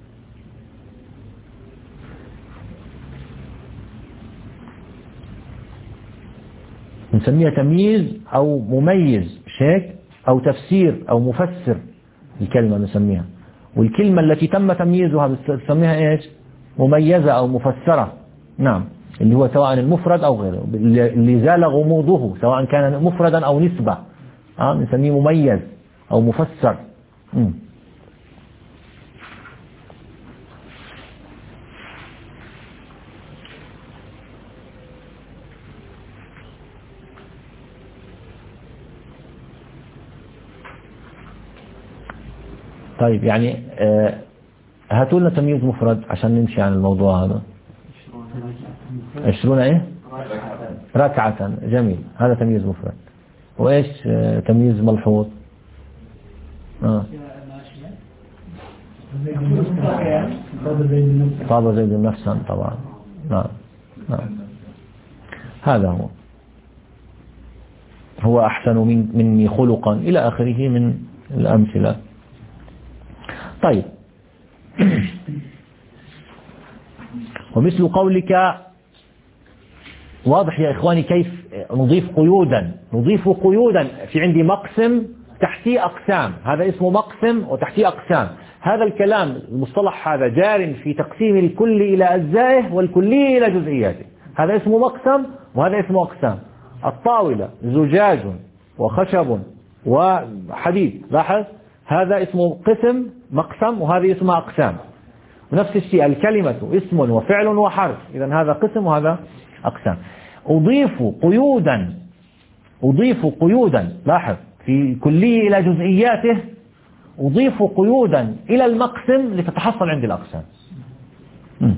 نسميها تمييز أو مميز، مش هيك؟ أو تفسير أو مفسر الكلمة نسميها، والكلمة التي تم تمييزها نسميها إيش؟ مميزة أو مفسرة. نعم، اللي هو سواء المفرد أو غيره، اللي زال غموضه سواء كان مفردا أو نسبة، آه نسميه مميز أو مفسر. م. طيب يعني آه هاتوا لنا تمييز مفرد عشان نمشي عن الموضوع هذا. عشرون ايه؟ ركعة. جميل، هذا تمييز مفرد. وايش آه تمييز ملحوظ؟ اه طاب زيد نفسا طبعا. نعم نعم، هذا هو هو أحسن من مني خلقا إلى آخره من الأمثلة. طيب ومثل قولك، واضح يا إخواني كيف نضيف قيودا، نضيف قيودا في عندي مقسم تحتيه أقسام، هذا اسمه مقسم وتحتيه أقسام. هذا الكلام المصطلح هذا جار في تقسيم الكل إلى أجزائه والكلي إلى جزئياته، هذا اسمه مقسم وهذا اسمه أقسام. الطاولة زجاج وخشب وحديد، لاحظ هذا اسمه قسم مقسم وهذه اسمها أقسام. ونفس الشيء الكلمة اسم وفعل وحرف، إذا هذا قسم وهذا أقسام. أضيف قيودا أضيف قيودا لاحظ في كلية إلى جزئياته، أضيف قيودا إلى المقسم لتتحصل عندي الأقسام. م.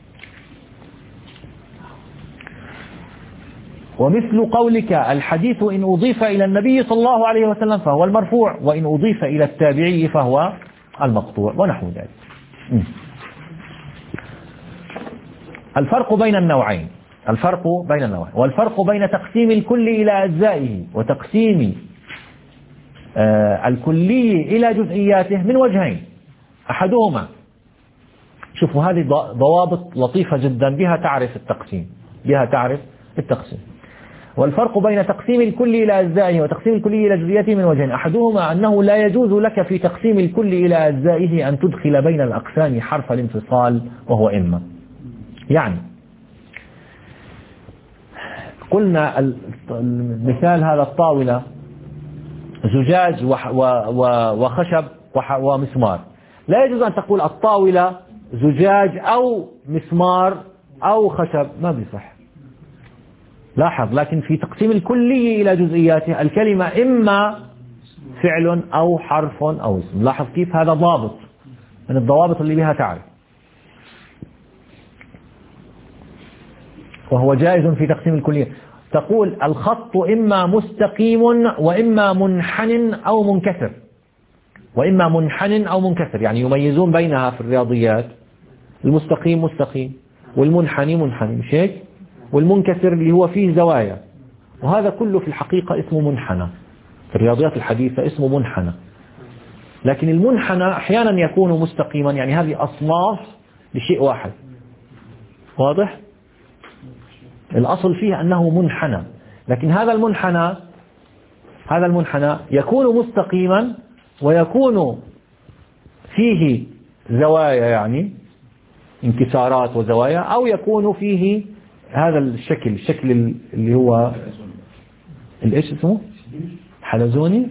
ومثل قولك الحديث إن أضيف إلى النبي صلى الله عليه وسلم فهو المرفوع، وإن أضيف إلى التابعي فهو المقطوع، ونحو ذلك. م. الفرق بين النوعين الفرق بين النوعين والفرق بين تقسيم الكل إلى أجزائه وتقسيم آه الكلي إلى جزئياته من وجهين. أحدهما، شوفوا هذه ضوابط لطيفة جدا بها تعرف التقسيم بها تعرف التقسيم. والفرق بين تقسيم الكل إلى أجزائه وتقسيم الكلي إلى جزئياته من وجهين. أحدهما أنه لا يجوز لك في تقسيم الكل إلى أجزائه أن تدخل بين الأقسام حرف الانفصال وهو إما. يعني قلنا المثال هذا الطاولة زجاج وخشب ومسمار، لا يجوز أن تقول الطاولة زجاج أو مسمار أو خشب، ما بيصح. لاحظ، لكن في تقسيم الكلي إلى جزئياته الكلمة إما فعل أو حرف أو اسم. لاحظ كيف هذا ضابط من الضوابط اللي بها تعرف، وهو جائز في تقسيم الكلية. تقول الخط إما مستقيم وإما منحن أو منكسر، وإما منحن أو منكسر، يعني يميزون بينها في الرياضيات. المستقيم مستقيم، والمنحني منحني، مش هيك؟ والمنكسر اللي هو فيه زوايا، وهذا كله في الحقيقة اسمه منحنى. في الرياضيات الحديثة اسمه منحنى. لكن المنحنى أحيانا يكون مستقيما، يعني هذه أصناف لشيء واحد. واضح؟ الأصل فيه أنه منحنى، لكن هذا المنحنى هذا المنحنى يكون مستقيما ويكون فيه زوايا، يعني انكسارات وزوايا، أو يكون فيه هذا الشكل الشكل اللي هو الإيش اسمه حلزوني،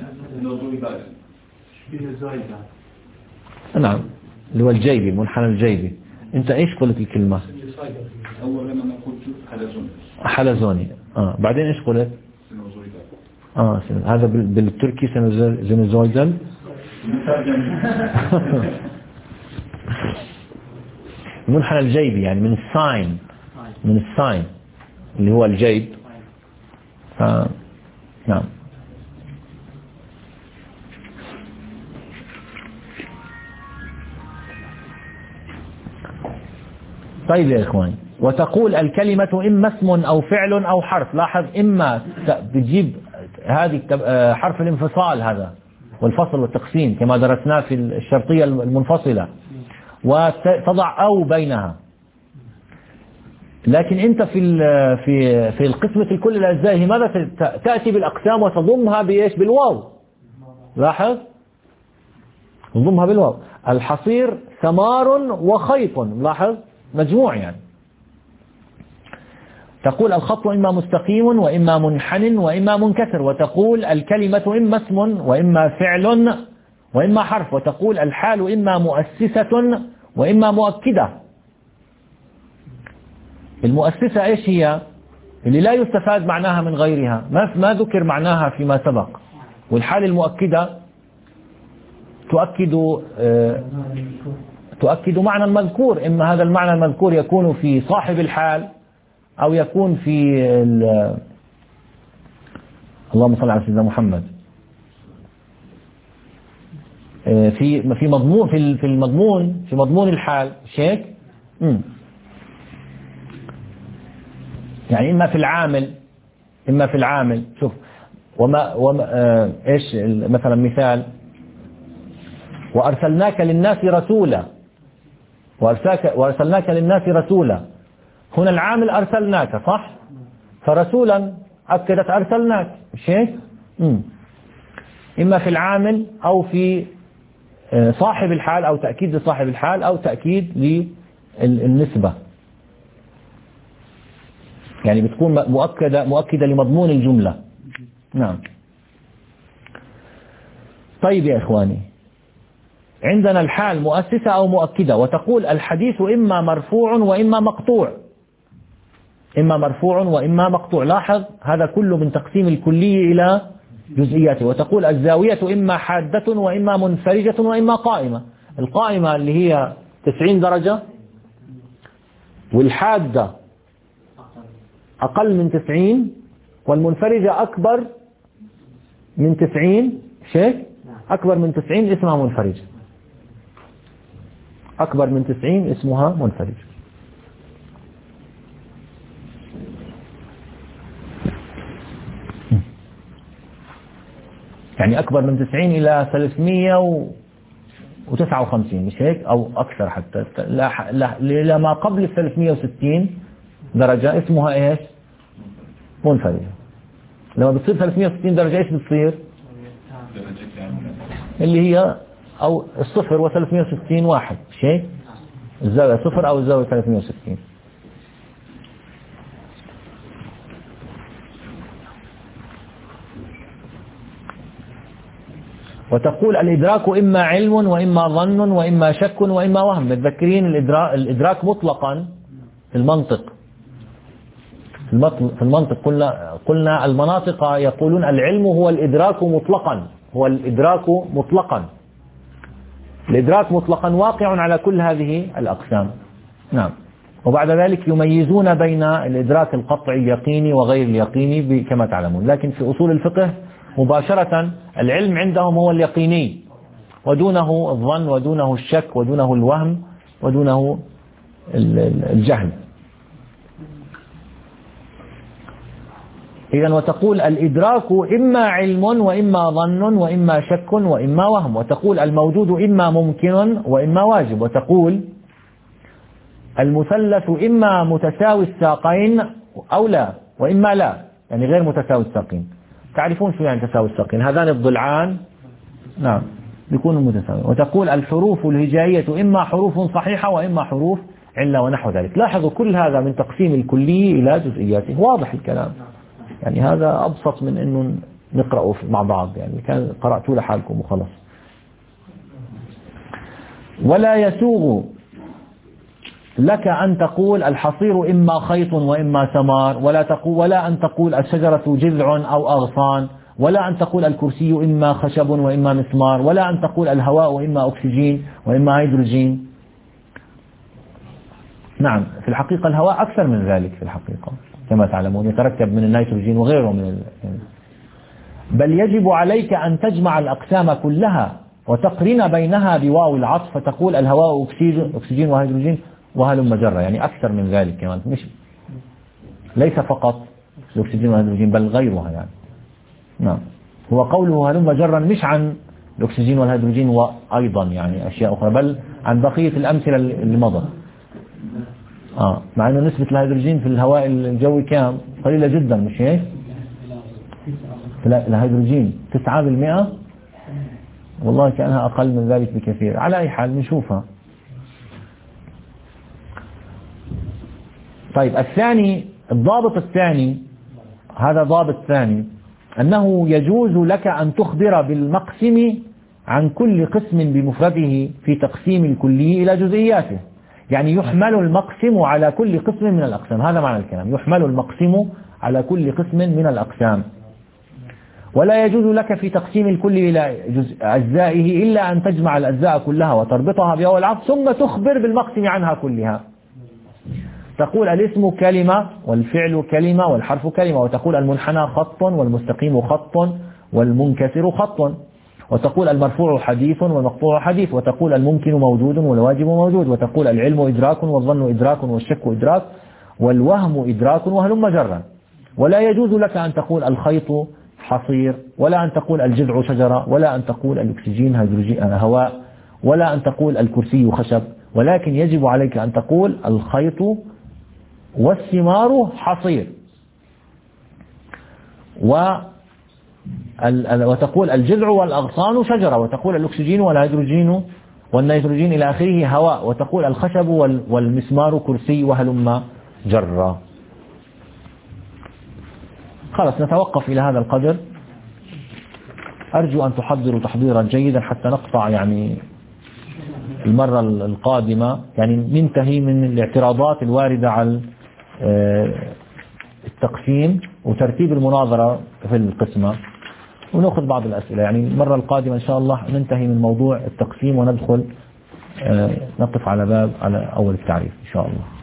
نعم، اللي هو الجيبي، المنحنى الجيبي. انت ايش قلت الكلمة؟ اول لما قلت حلزوني حلزوني اه بعدين ايش قلت؟ اه هذا بالتركي سينوزويدال. المنحنى الجيبي يعني من الساين من الساين اللي هو الجيب. ف... نعم. طيب يا إخواني، وتقول الكلمة إما اسم أو فعل أو حرف. لاحظ، إما بتجيب هذه حرف الانفصال هذا والفصل والتقسيم كما درسناه في الشرطية المنفصلة، وتضع أو بينها. لكن أنت في في في القسمة الكل الأجزاء ماذا تأتي بالأقسام وتضمها بإيش؟ بالواو. لاحظ، تضمها بالواو. الحصير ثمار وخيط، لاحظ مجموع يعني. تقول الخط إما مستقيم وإما منحن وإما منكسر. وتقول الكلمة إما اسم وإما فعل وإما حرف. وتقول الحال إما مؤسسة وإما مؤكدة. المؤسسة إيش هي؟ اللي لا يستفاد معناها من غيرها، ما ما ذكر معناها فيما سبق. والحال المؤكدة تؤكد آه تؤكد معنى المذكور. إما هذا المعنى المذكور يكون في صاحب الحال أو يكون في اللهم صل على سيدنا محمد في في مضمون في في المضمون في مضمون الحال. شيك يعني إما في العامل إما في العامل. شوف، وما وما آه إيش مثلا مثال: وأرسلناك للناس رسولا. وأرسلناك للناس رسولا، هنا العامل أرسلناك، صح؟ فرسولا أكدت أرسلناك، مش هيك؟ إما في العامل أو في صاحب الحال، أو تأكيد لصاحب الحال أو تأكيد للنسبة، يعني بتكون مؤكدة مؤكدة لمضمون الجملة. نعم. طيب يا إخواني، عندنا الحال مؤسسة أو مؤكدة. وتقول الحديث إما مرفوع وإما مقطوع. إما مرفوع وإما مقطوع. لاحظ، هذا كله من تقسيم الكلي إلى جزئياته. وتقول الزاوية إما حادة وإما منفرجة وإما قائمة. القائمة اللي هي تسعين درجة، والحادة أقل من تسعين، والمنفرجة أكبر من تسعين. شيء أكبر من تسعين اسمها منفرجة. أكبر من تسعين اسمها منفرجة. يعني أكبر من تسعين إلى ثلاثمية وتسعة وخمسين، مش هيك؟ أو أكثر حتى، لا لا إلى ما قبل الثلاثمية وستين درجة اسمها إيش؟ منفرجة. لما بتصير ثلاثمية وستين درجة إيش بتصير؟ اللي هي أو الصفر وثلاثمية وستين واحد، شيء الزاوية صفر أو الزاوية ثلاثمية وستين. وتقول الإدراك إما علم وإما ظن وإما شك وإما وهم. متذكرين الإدراك, الإدراك مطلقا في المنطق. في المنطق قلنا قلنا المناطق يقولون العلم هو الإدراك مطلقا، هو الإدراك مطلقا. الإدراك مطلقا واقع على كل هذه الأقسام. نعم. وبعد ذلك يميزون بين الإدراك القطعي اليقيني وغير اليقيني كما تعلمون. لكن في أصول الفقه مباشرة العلم عندهم هو اليقيني، ودونه الظن ودونه الشك ودونه الوهم ودونه الجهل. إذن وتقول الإدراك إما علم وإما ظن وإما شك وإما وهم. وتقول الموجود إما ممكن وإما واجب. وتقول المثلث إما متساوي الساقين أو لا وإما لا، يعني غير متساوي الساقين. تعرفون شو يعني تساوي الساقين؟ هذان الضلعان نعم بيكونوا متساويين. وتقول الحروف الهجائية إما حروف صحيحة وإما حروف علة ونحو ذلك. لاحظوا كل هذا من تقسيم الكلي إلى جزئياته، واضح الكلام، يعني هذا أبسط من أنه نقرأه مع بعض، يعني كان قرأتوا لحالكم وخلص. ولا يسوغ لك أن تقول الحصير إما خيط وإما ثمار، ولا تقول ولا أن تقول الشجرة جذع أو أغصان، ولا أن تقول الكرسي إما خشب وإما مسمار، ولا أن تقول الهواء إما أكسجين وإما هيدروجين. نعم في الحقيقة الهواء أكثر من ذلك في الحقيقة كما تعلمون، يتركب من النيتروجين وغيره من ال... بل يجب عليك أن تجمع الأقسام كلها وتقرن بينها بواو العطف، فتقول الهواء أكسجين وهيدروجين وهلم جرة، يعني أكثر من ذلك كمان، مش ليس فقط الأكسجين والهيدروجين بل غيرها يعني. نعم هو قوله هلم جرا مش عن الأكسجين والهيدروجين وأيضا يعني أشياء أخرى، بل عن بقية الأمثلة اللي مضت. آه مع أنه نسبة الهيدروجين في الهواء الجوي كام؟ قليلة جدا مش هيك؟ لا الهيدروجين تسعة بالمئة، والله كأنها أقل من ذلك بكثير. على أي حال نشوفها. طيب الثاني، الضابط الثاني، هذا ضابط ثاني، أنه يجوز لك أن تخبر بالمقسم عن كل قسم بمفرده في تقسيم الكلي إلى جزئياته، يعني يحمل المقسم على كل قسم من الأقسام، هذا معنى الكلام، يحمل المقسم على كل قسم من الأقسام. ولا يجوز لك في تقسيم الكل إلى أجزائه إلا أن تجمع الأجزاء كلها وتربطها بأول العطف ثم تخبر بالمقسم عنها كلها. تقول الاسم كلمة والفعل كلمة والحرف كلمة، وتقول المنحنى خط والمستقيم خط والمنكسر خط، وتقول المرفوع حديث والمقطوع حديث، وتقول الممكن موجود والواجب موجود، وتقول العلم إدراك والظن إدراك والشك إدراك والوهم إدراك وهلم جرا. ولا يجوز لك أن تقول الخيط حصير، ولا أن تقول الجذع شجرة، ولا أن تقول الأكسجين هيدروجين هواء، ولا أن تقول الكرسي خشب، ولكن يجب عليك أن تقول الخيط والثمار حصير، و وتقول الجذع والأغصان شجرة، وتقول الأكسجين والهيدروجين والنيتروجين إلى آخره هواء، وتقول الخشب والمسمار كرسي وهلم جرة. خلاص نتوقف إلى هذا القدر. أرجو أن تحضروا تحضيرا جيدا حتى نقطع يعني المرة القادمة، يعني ننتهي من الاعتراضات الواردة على التقسيم وترتيب المناظرة في القسمة، ونأخذ بعض الأسئلة. يعني المرة القادمة إن شاء الله ننتهي من موضوع التقسيم وندخل نقف على باب على أول التعريف إن شاء الله.